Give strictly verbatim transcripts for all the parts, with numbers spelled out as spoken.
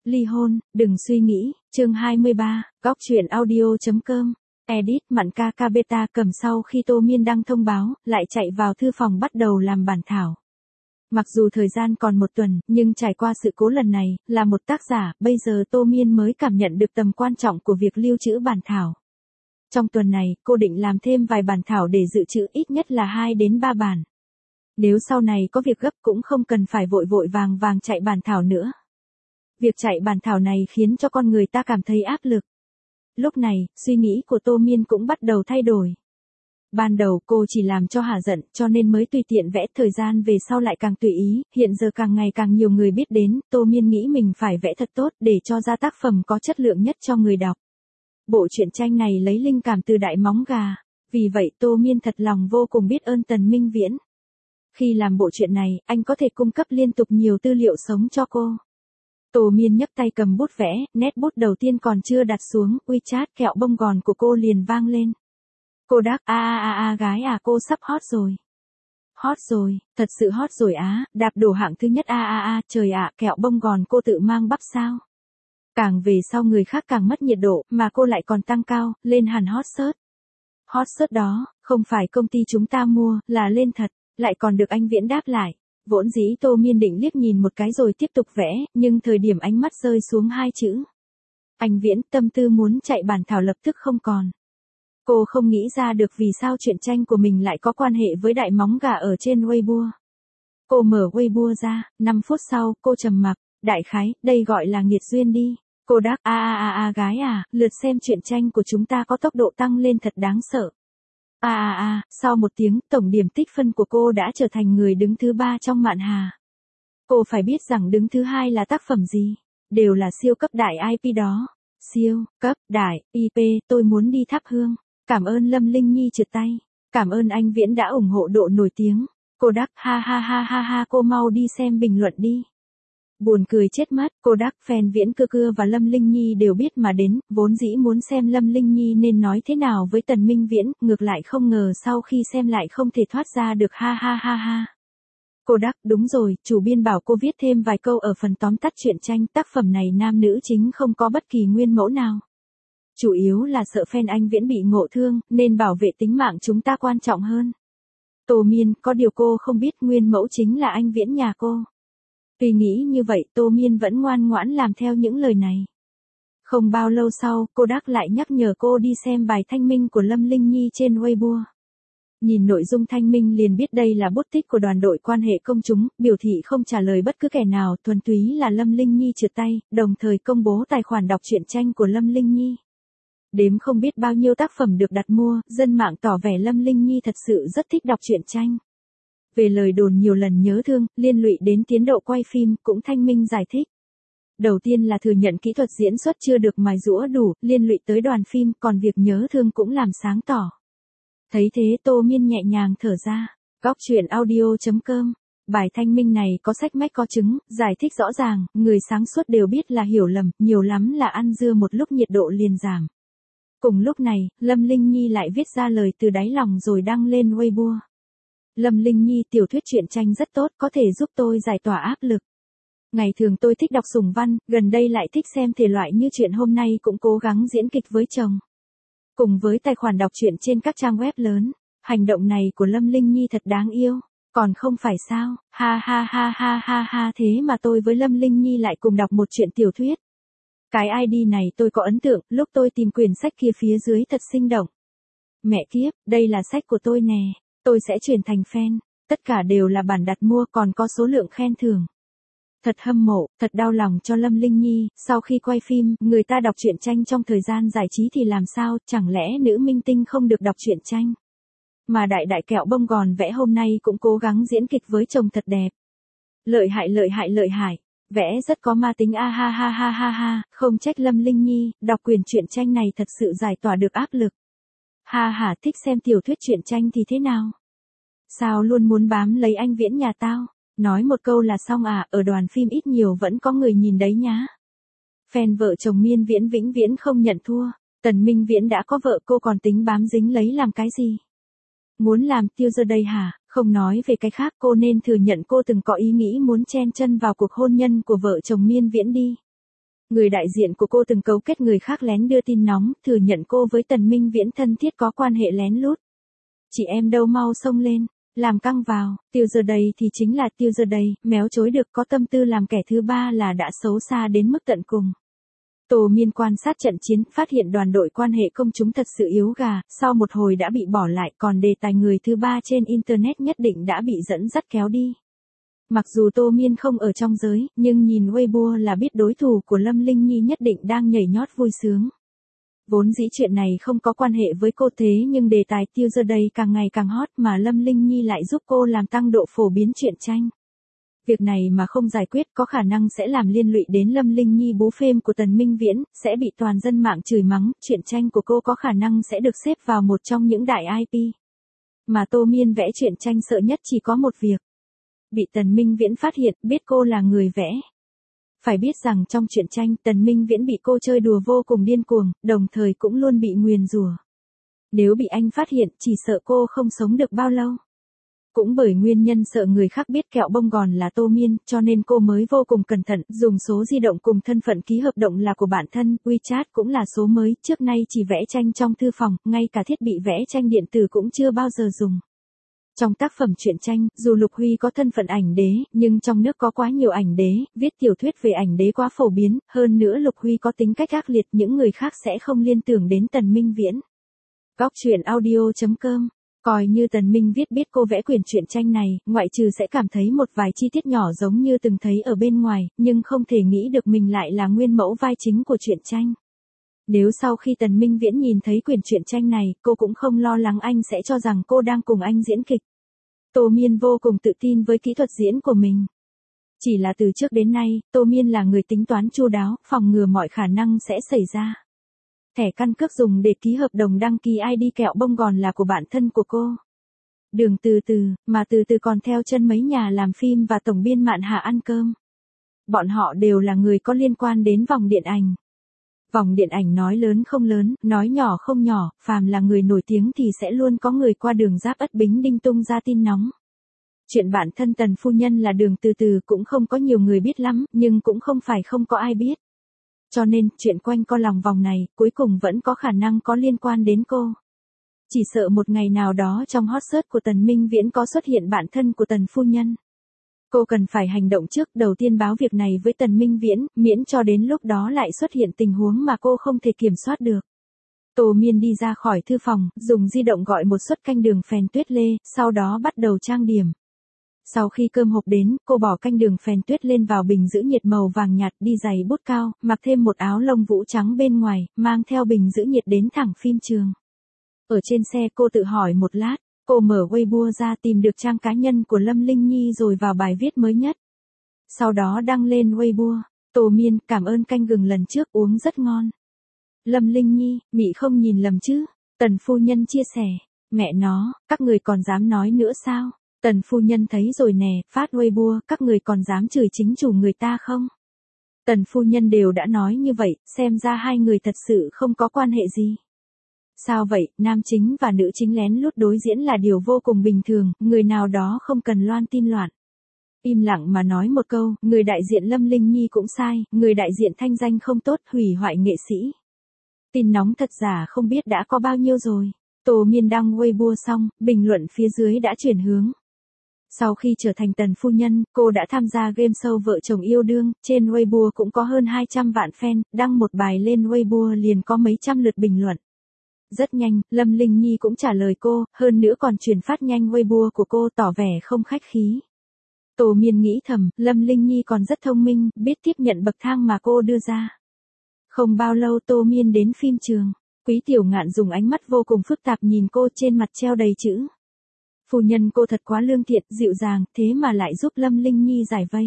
Ly hôn, đừng suy nghĩ, chương hai mươi ba, góc truyện audio.com, edit mặn ca ca beta cầm sau khi Tô Miên đăng thông báo, lại chạy vào thư phòng bắt đầu làm bản thảo. Mặc dù thời gian còn một tuần, nhưng trải qua sự cố lần này, là một tác giả, bây giờ Tô Miên mới cảm nhận được tầm quan trọng của việc lưu trữ bản thảo. Trong tuần này, cô định làm thêm vài bản thảo để dự trữ ít nhất là hai đến ba bản. Nếu sau này có việc gấp cũng không cần phải vội vội vàng vàng chạy bản thảo nữa. Việc chạy bản thảo này khiến cho con người ta cảm thấy áp lực. Lúc này, suy nghĩ của Tô Miên cũng bắt đầu thay đổi. Ban đầu cô chỉ làm cho hả giận, cho nên mới tùy tiện vẽ, thời gian về sau lại càng tùy ý, hiện giờ càng ngày càng nhiều người biết đến, Tô Miên nghĩ mình phải vẽ thật tốt để cho ra tác phẩm có chất lượng nhất cho người đọc. Bộ truyện tranh này lấy linh cảm từ Đại Móng Gà, vì vậy Tô Miên thật lòng vô cùng biết ơn Tần Minh Viễn. Khi làm bộ truyện này, anh có thể cung cấp liên tục nhiều tư liệu sống cho cô. Tô Miên nhấc tay cầm bút vẽ, nét bút đầu tiên còn chưa đặt xuống, WeChat kẹo bông gòn của cô liền vang lên. Cô đáp, a a a a gái à, cô sắp hot rồi. Hot rồi, thật sự hot rồi á, đạp đổ hạng thứ nhất, a a a, trời ạ, kẹo bông gòn cô tự mang bắp sao. Càng về sau người khác càng mất nhiệt độ, mà cô lại còn tăng cao, lên hẳn hot search. Hot search đó, không phải công ty chúng ta mua, là lên thật, lại còn được anh Viễn đáp lại. Vốn dĩ Tô Miên định liếc nhìn một cái rồi tiếp tục vẽ, nhưng thời điểm ánh mắt rơi xuống hai chữ. Anh Viễn, tâm tư muốn chạy bản thảo lập tức không còn. Cô không nghĩ ra được vì sao truyện tranh của mình lại có quan hệ với Đại Móng Gà ở trên Weibo. Cô mở Weibo ra, năm phút sau, cô trầm mặc, đại khái, đây gọi là nghiệt duyên đi. Cô đáp, a a a a gái à, lượt xem truyện tranh của chúng ta có tốc độ tăng lên thật đáng sợ. A a a, sau một tiếng, tổng điểm tích phân của cô đã trở thành người đứng thứ ba trong mạn hà. Cô phải biết rằng đứng thứ hai là tác phẩm gì, đều là siêu cấp đại i pê đó. Siêu cấp đại i pê, tôi muốn đi thắp hương. Cảm ơn Lâm Linh Nhi trượt tay. Cảm ơn anh Viễn đã ủng hộ độ nổi tiếng. Cô đáp, ha ha ha ha ha, cô mau đi xem bình luận đi. Buồn cười chết mất, cô đắc fan Viễn Cưa Cưa và Lâm Linh Nhi đều biết mà đến, vốn dĩ muốn xem Lâm Linh Nhi nên nói thế nào với Tần Minh Viễn, ngược lại không ngờ sau khi xem lại không thể thoát ra được, ha ha ha ha. Cô đắc, đúng rồi, chủ biên bảo cô viết thêm vài câu ở phần tóm tắt truyện tranh, tác phẩm này nam nữ chính không có bất kỳ nguyên mẫu nào. Chủ yếu là sợ fan anh Viễn bị ngộ thương, nên bảo vệ tính mạng chúng ta quan trọng hơn. Tô Miên, có điều cô không biết nguyên mẫu chính là anh Viễn nhà cô. Tuy nghĩ như vậy, Tô Miên vẫn ngoan ngoãn làm theo những lời này. Không bao lâu sau, cô Đắc lại nhắc nhở cô đi xem bài thanh minh của Lâm Linh Nhi trên Weibo. Nhìn nội dung thanh minh liền biết đây là bút tích của đoàn đội quan hệ công chúng, biểu thị không trả lời bất cứ kẻ nào, thuần túy là Lâm Linh Nhi trượt tay, đồng thời công bố tài khoản đọc truyện tranh của Lâm Linh Nhi. Đếm không biết bao nhiêu tác phẩm được đặt mua, dân mạng tỏ vẻ Lâm Linh Nhi thật sự rất thích đọc truyện tranh. Về lời đồn nhiều lần nhớ thương, liên lụy đến tiến độ quay phim, cũng thanh minh giải thích. Đầu tiên là thừa nhận kỹ thuật diễn xuất chưa được mài giũa đủ, liên lụy tới đoàn phim, còn việc nhớ thương cũng làm sáng tỏ. Thấy thế Tô Miên nhẹ nhàng thở ra. Góc truyện audio.com, bài thanh minh này có sách mách có chứng, giải thích rõ ràng, người sáng suốt đều biết là hiểu lầm, nhiều lắm là ăn dưa một lúc nhiệt độ liền giảm. Cùng lúc này, Lâm Linh Nhi lại viết ra lời từ đáy lòng rồi đăng lên Weibo. Lâm Linh Nhi, tiểu thuyết truyện tranh rất tốt, có thể giúp tôi giải tỏa áp lực. Ngày thường tôi thích đọc sùng văn, gần đây lại thích xem thể loại như chuyện hôm nay, cũng cố gắng diễn kịch với chồng. Cùng với tài khoản đọc truyện trên các trang web lớn, hành động này của Lâm Linh Nhi thật đáng yêu, còn không phải sao, ha ha ha ha ha ha, thế mà tôi với Lâm Linh Nhi lại cùng đọc một truyện tiểu thuyết. Cái i đê này tôi có ấn tượng, lúc tôi tìm quyển sách kia phía dưới thật sinh động. Mẹ kiếp, đây là sách của tôi nè. Tôi sẽ chuyển thành fan, tất cả đều là bản đặt mua, còn có số lượng khen thưởng. Thật hâm mộ, thật đau lòng cho Lâm Linh Nhi, sau khi quay phim, người ta đọc truyện tranh trong thời gian giải trí thì làm sao, chẳng lẽ nữ minh tinh không được đọc truyện tranh. Mà đại đại kẹo bông gòn vẽ hôm nay cũng cố gắng diễn kịch với chồng thật đẹp. Lợi hại lợi hại lợi hại, vẽ rất có ma tính, a ha ha ha ha ha, không trách Lâm Linh Nhi, đọc quyển truyện tranh này thật sự giải tỏa được áp lực. Ha ha, thích xem tiểu thuyết truyện tranh thì thế nào? Sao luôn muốn bám lấy anh Viễn nhà tao? Nói một câu là xong à, ở đoàn phim ít nhiều vẫn có người nhìn đấy nhá. Fan vợ chồng Miên Viễn vĩnh viễn không nhận thua. Tần Minh Viễn đã có vợ, cô còn tính bám dính lấy làm cái gì? Muốn làm tiêu giờ đây hả? Không nói về cái khác, cô nên thừa nhận cô từng có ý nghĩ muốn chen chân vào cuộc hôn nhân của vợ chồng Miên Viễn đi. Người đại diện của cô từng cấu kết người khác lén đưa tin nóng, thừa nhận cô với Tần Minh Viễn thân thiết có quan hệ lén lút. Chị em đâu mau xông lên, làm căng vào, Tiêu giờ đầy thì chính là Tiêu giờ đầy, méo chối được, có tâm tư làm kẻ thứ ba là đã xấu xa đến mức tận cùng. Tô Miên quan sát trận chiến, phát hiện đoàn đội quan hệ công chúng thật sự yếu gà, sau một hồi đã bị bỏ lại, còn đề tài người thứ ba trên Internet nhất định đã bị dẫn dắt kéo đi. Mặc dù Tô Miên không ở trong giới, nhưng nhìn Weibo là biết đối thủ của Lâm Linh Nhi nhất định đang nhảy nhót vui sướng. Vốn dĩ chuyện này không có quan hệ với cô thế nhưng đề tài Tiêu giờ đây càng ngày càng hot mà Lâm Linh Nhi lại giúp cô làm tăng độ phổ biến truyện tranh. Việc này mà không giải quyết có khả năng sẽ làm liên lụy đến Lâm Linh Nhi bố phêm của Tần Minh Viễn, sẽ bị toàn dân mạng chửi mắng, truyện tranh của cô có khả năng sẽ được xếp vào một trong những đại i pê. Mà Tô Miên vẽ truyện tranh sợ nhất chỉ có một việc. Bị Tần Minh Viễn phát hiện, biết cô là người vẽ. Phải biết rằng trong truyện tranh Tần Minh Viễn bị cô chơi đùa vô cùng điên cuồng, đồng thời cũng luôn bị nguyền rủa. Nếu bị anh phát hiện, chỉ sợ cô không sống được bao lâu. Cũng bởi nguyên nhân sợ người khác biết kẹo bông gòn là Tô Miên, cho nên cô mới vô cùng cẩn thận, dùng số di động cùng thân phận ký hợp đồng là của bản thân, WeChat cũng là số mới, trước nay chỉ vẽ tranh trong thư phòng, ngay cả thiết bị vẽ tranh điện tử cũng chưa bao giờ dùng. Trong tác phẩm truyện tranh, dù Lục Huy có thân phận ảnh đế, nhưng trong nước có quá nhiều ảnh đế, viết tiểu thuyết về ảnh đế quá phổ biến, hơn nữa Lục Huy có tính cách ác liệt, những người khác sẽ không liên tưởng đến Tần Minh Viễn. Góc truyện audio chấm com. Coi như Tần Minh viết biết cô vẽ quyển truyện tranh này, ngoại trừ sẽ cảm thấy một vài chi tiết nhỏ giống như từng thấy ở bên ngoài, nhưng không thể nghĩ được mình lại là nguyên mẫu vai chính của truyện tranh. Nếu sau khi Tần Minh Viễn nhìn thấy quyển truyện tranh này, cô cũng không lo lắng anh sẽ cho rằng cô đang cùng anh diễn kịch. Tô Miên vô cùng tự tin với kỹ thuật diễn của mình. Chỉ là từ trước đến nay, Tô Miên là người tính toán chu đáo, phòng ngừa mọi khả năng sẽ xảy ra. Thẻ căn cước dùng để ký hợp đồng đăng ký i đê kẹo bông gòn là của bạn thân của cô. Đường từ từ, mà từ từ còn theo chân mấy nhà làm phim và tổng biên Mạn Hà ăn cơm. Bọn họ đều là người có liên quan đến vòng điện ảnh. Vòng điện ảnh nói lớn không lớn, nói nhỏ không nhỏ, phàm là người nổi tiếng thì sẽ luôn có người qua đường Giáp Ất Bính Đinh tung ra tin nóng. Chuyện bản thân Tần phu nhân là Đường từ từ cũng không có nhiều người biết lắm, nhưng cũng không phải không có ai biết. Cho nên, chuyện quanh co lòng vòng này, cuối cùng vẫn có khả năng có liên quan đến cô. Chỉ sợ một ngày nào đó trong hot search của Tần Minh Viễn có xuất hiện bạn thân của Tần phu nhân. Cô cần phải hành động trước, đầu tiên báo việc này với Tần Minh Viễn, miễn cho đến lúc đó lại xuất hiện tình huống mà cô không thể kiểm soát được. Tô Miên đi ra khỏi thư phòng, dùng di động gọi một suất canh đường phèn tuyết lê, sau đó bắt đầu trang điểm. Sau khi cơm hộp đến, cô bỏ canh đường phèn tuyết lên vào bình giữ nhiệt màu vàng nhạt, đi giày bút cao, mặc thêm một áo lông vũ trắng bên ngoài, mang theo bình giữ nhiệt đến thẳng phim trường. Ở trên xe cô tự hỏi một lát, cô mở Weibo ra tìm được trang cá nhân của Lâm Linh Nhi rồi vào bài viết mới nhất. Sau đó đăng lên Weibo, Tô Miên, cảm ơn canh gừng lần trước uống rất ngon. Lâm Linh Nhi, Mị không nhìn lầm chứ? Tần phu nhân chia sẻ, mẹ nó, các người còn dám nói nữa sao? Tần phu nhân thấy rồi nè, phát Weibo, các người còn dám chửi chính chủ người ta không? Tần phu nhân đều đã nói như vậy, xem ra hai người thật sự không có quan hệ gì. Sao vậy, nam chính và nữ chính lén lút đối diễn là điều vô cùng bình thường, người nào đó không cần loan tin loạn. Im lặng mà nói một câu, người đại diện Lâm Linh Nhi cũng sai, người đại diện thanh danh không tốt, hủy hoại nghệ sĩ. Tin nóng thật giả không biết đã có bao nhiêu rồi. Tô Miên đăng Weibo xong, bình luận phía dưới đã chuyển hướng. Sau khi trở thành Tần phu nhân, cô đã tham gia game show Vợ chồng yêu đương, trên Weibo cũng có hơn hai trăm vạn fan, đăng một bài lên Weibo liền có mấy trăm lượt bình luận. Rất nhanh, Lâm Linh Nhi cũng trả lời cô, hơn nữa còn truyền phát nhanh Weibo của cô tỏ vẻ không khách khí. Tô Miên nghĩ thầm, Lâm Linh Nhi còn rất thông minh, biết tiếp nhận bậc thang mà cô đưa ra. Không bao lâu Tô Miên đến phim trường, Quý Tiểu Ngạn dùng ánh mắt vô cùng phức tạp nhìn cô, trên mặt treo đầy chữ. Phu nhân cô thật quá lương thiện, dịu dàng, thế mà lại giúp Lâm Linh Nhi giải vây.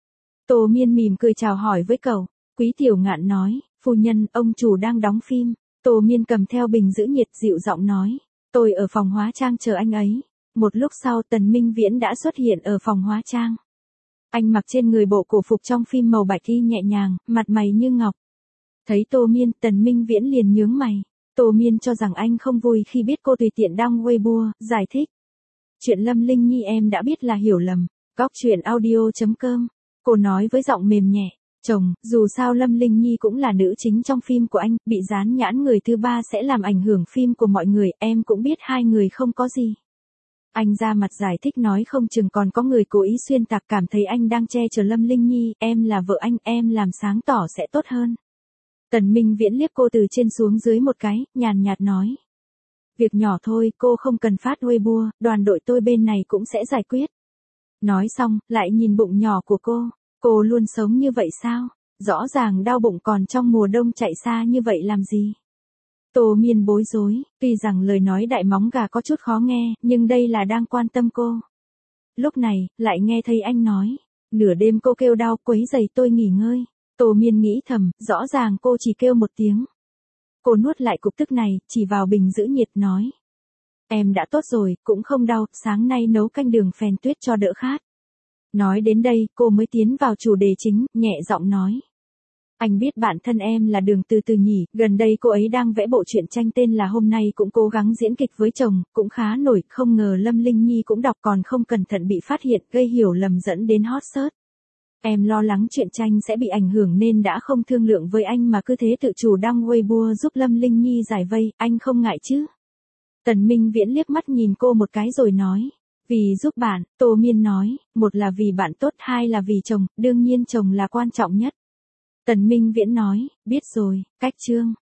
Tô Miên mỉm cười chào hỏi với cậu. Quý Tiểu Ngạn nói, phu nhân, ông chủ đang đóng phim. Tô Miên cầm theo bình giữ nhiệt dịu giọng nói, tôi ở phòng hóa trang chờ anh ấy. Một lúc sau Tần Minh Viễn đã xuất hiện ở phòng hóa trang. Anh mặc trên người bộ cổ phục trong phim màu bạch y nhẹ nhàng, mặt mày như ngọc. Thấy Tô Miên, Tần Minh Viễn liền nhướng mày. Tô Miên cho rằng anh không vui khi biết cô tùy tiện đăng Weibo, giải thích. Chuyện Lâm Linh Nhi em đã biết là hiểu lầm. Góc truyện audio chấm com. Cô nói với giọng mềm nhẹ. Chồng, dù sao Lâm Linh Nhi cũng là nữ chính trong phim của anh, bị dán nhãn người thứ ba sẽ làm ảnh hưởng phim của mọi người, em cũng biết hai người không có gì. Anh ra mặt giải thích nói không chừng còn có người cố ý xuyên tạc, cảm thấy anh đang che chở Lâm Linh Nhi, em là vợ anh, em làm sáng tỏ sẽ tốt hơn. Tần Minh Viễn liếc cô từ trên xuống dưới một cái, nhàn nhạt nói. Việc nhỏ thôi, cô không cần phát Weibo, đoàn đội tôi bên này cũng sẽ giải quyết. Nói xong, lại nhìn bụng nhỏ của cô. Cô luôn sống như vậy sao? Rõ ràng đau bụng còn trong mùa đông chạy xa như vậy làm gì? Tô Miên bối rối, tuy rằng lời nói đại móng gà có chút khó nghe, nhưng đây là đang quan tâm cô. Lúc này, lại nghe thấy anh nói. Nửa đêm cô kêu đau quấy giày tôi nghỉ ngơi. Tô Miên nghĩ thầm, rõ ràng cô chỉ kêu một tiếng. Cô nuốt lại cục tức này, chỉ vào bình giữ nhiệt nói. Em đã tốt rồi, cũng không đau, sáng nay nấu canh đường phèn tuyết cho đỡ khát. Nói đến đây, cô mới tiến vào chủ đề chính, nhẹ giọng nói. Anh biết bản thân em là Đường Từ Từ nhỉ, gần đây cô ấy đang vẽ bộ truyện tranh tên là Hôm nay cũng cố gắng diễn kịch với chồng, cũng khá nổi, không ngờ Lâm Linh Nhi cũng đọc còn không cẩn thận bị phát hiện, gây hiểu lầm dẫn đến hot search. Em lo lắng truyện tranh sẽ bị ảnh hưởng nên đã không thương lượng với anh mà cứ thế tự chủ đăng Weibo giúp Lâm Linh Nhi giải vây, anh không ngại chứ? Tần Minh Viễn liếc mắt nhìn cô một cái rồi nói. Vì giúp bạn, Tô Miên nói, một là vì bạn tốt, hai là vì chồng, đương nhiên chồng là quan trọng nhất. Tần Minh Viễn nói, biết rồi, cách chương.